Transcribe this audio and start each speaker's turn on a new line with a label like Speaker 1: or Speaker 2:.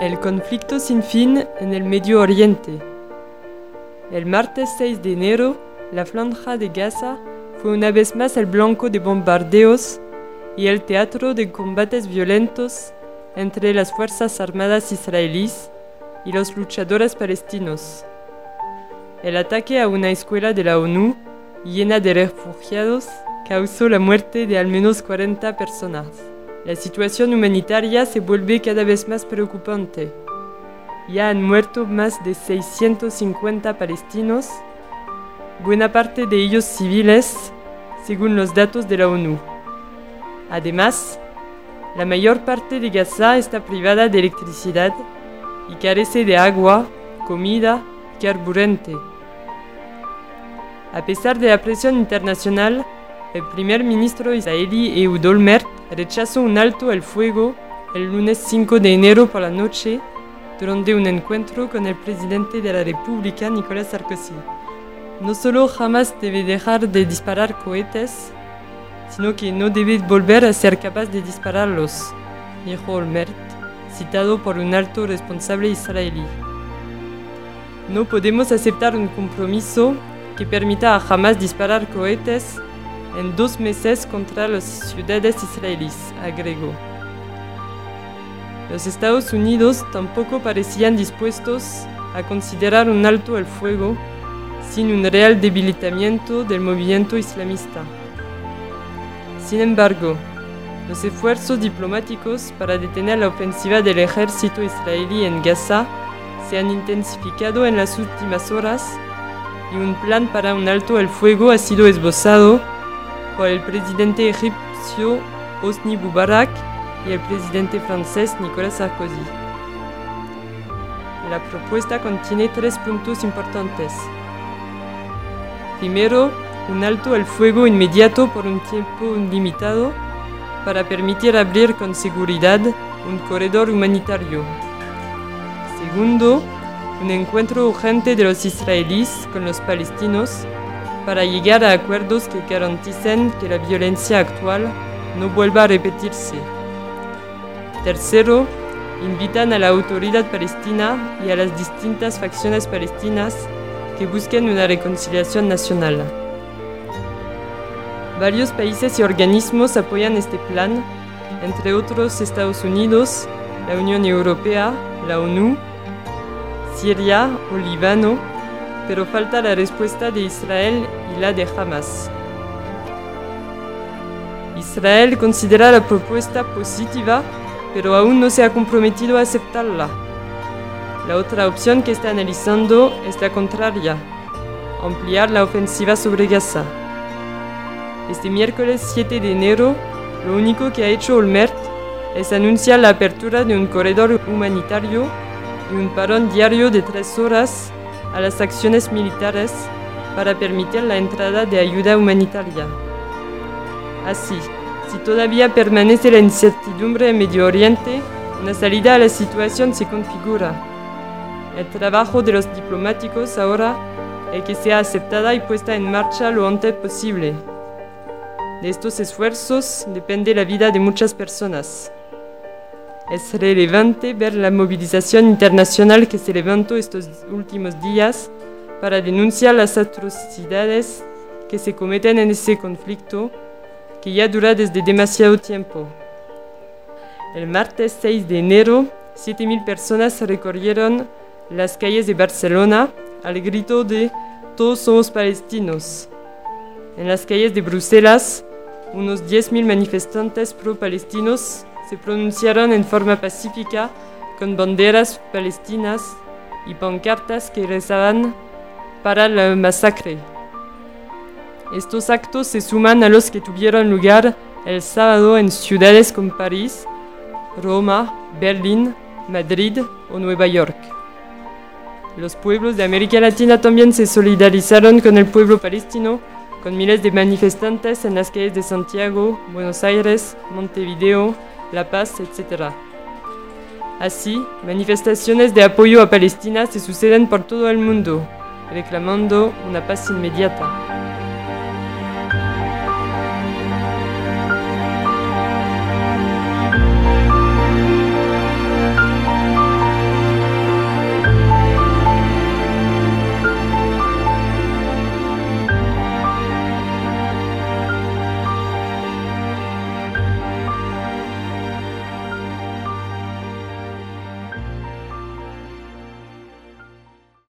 Speaker 1: El conflicto sin fin en el Medio Oriente. El martes 6 de enero, la Franja de Gaza fue una vez más el blanco de bombardeos y el teatro de combates violentos entre las fuerzas armadas israelíes y los luchadores palestinos. El ataque a una escuela de la ONU llena de refugiados causó la muerte de al menos 40 personas. La situación humanitaria se vuelve cada vez más preocupante. Ya han muerto más de 650 palestinos, buena parte de ellos civiles, según los datos de la ONU. Además, la mayor parte de Gaza está privada de electricidad y carece de agua, comida y carburante. A pesar de la presión internacional, el primer ministro israelí Ehud Olmert rechazó un alto al fuego el lunes 5 de enero por la noche durante un encuentro con el presidente de la República, Nicolas Sarkozy. No solo jamás debe dejar de disparar cohetes, sino que no debe volver a ser capaz de dispararlos, dijo Olmert, citado por un alto responsable israelí. No podemos aceptar un compromiso que permita a Hamas disparar cohetes en 2 meses contra las ciudades israelíes, agregó. Los Estados Unidos tampoco parecían dispuestos a considerar un alto al fuego sin un real debilitamiento del movimiento islamista. Sin embargo, los esfuerzos diplomáticos para detener la ofensiva del ejército israelí en Gaza se han intensificado en las últimas horas y un plan para un alto al fuego ha sido esbozado por el presidente egipcio Hosni Mubarak y el presidente francés Nicolas Sarkozy. La propuesta contiene 3 puntos importantes. Primero, un alto al fuego inmediato por un tiempo limitado para permitir abrir con seguridad un corredor humanitario. Segundo, un encuentro urgente de los israelíes con los palestinos para llegar a acuerdos que garanticen que la violencia actual no vuelva a repetirse. Tercero, invitan a la autoridad palestina y a las distintas facciones palestinas que busquen una reconciliación nacional. Varios países y organismos apoyan este plan, entre otros Estados Unidos, la Unión Europea, la ONU, Siria o Líbano, pero falta la respuesta de Israel y la de Hamas. Israel considera la propuesta positiva, pero aún no se ha comprometido a aceptarla. La otra opción que está analizando es la contraria: ampliar la ofensiva sobre Gaza. Este miércoles 7 de enero, lo único que ha hecho Olmert es anunciar la apertura de un corredor humanitario y un parón diario de 3 horas a las acciones militares para permitir la entrada de ayuda humanitaria. Así, si todavía permanece la incertidumbre en Medio Oriente, una salida a la situación se configura. El trabajo de los diplomáticos ahora es que sea aceptada y puesta en marcha lo antes posible. De estos esfuerzos depende la vida de muchas personas. Es relevante ver la movilización internacional que se levantó estos últimos días para denunciar las atrocidades que se cometen en ese conflicto, que ya dura desde demasiado tiempo. El martes 6 de enero, 7.000 personas recorrieron las calles de Barcelona al grito de "Todos somos palestinos". En las calles de Bruselas, unos 10.000 manifestantes pro-palestinos se pronunciaron en forma pacífica con banderas palestinas y pancartas que rezaban "para la masacre". Estos actos se suman a los que tuvieron lugar el sábado en ciudades como París, Roma, Berlín, Madrid o Nueva York. Los pueblos de América Latina también se solidarizaron con el pueblo palestino, con miles de manifestantes en las calles de Santiago, Buenos Aires, Montevideo, La Paz, etc. Así, manifestaciones de apoyo a Palestina se suceden por todo el mundo, reclamando una paz inmediata.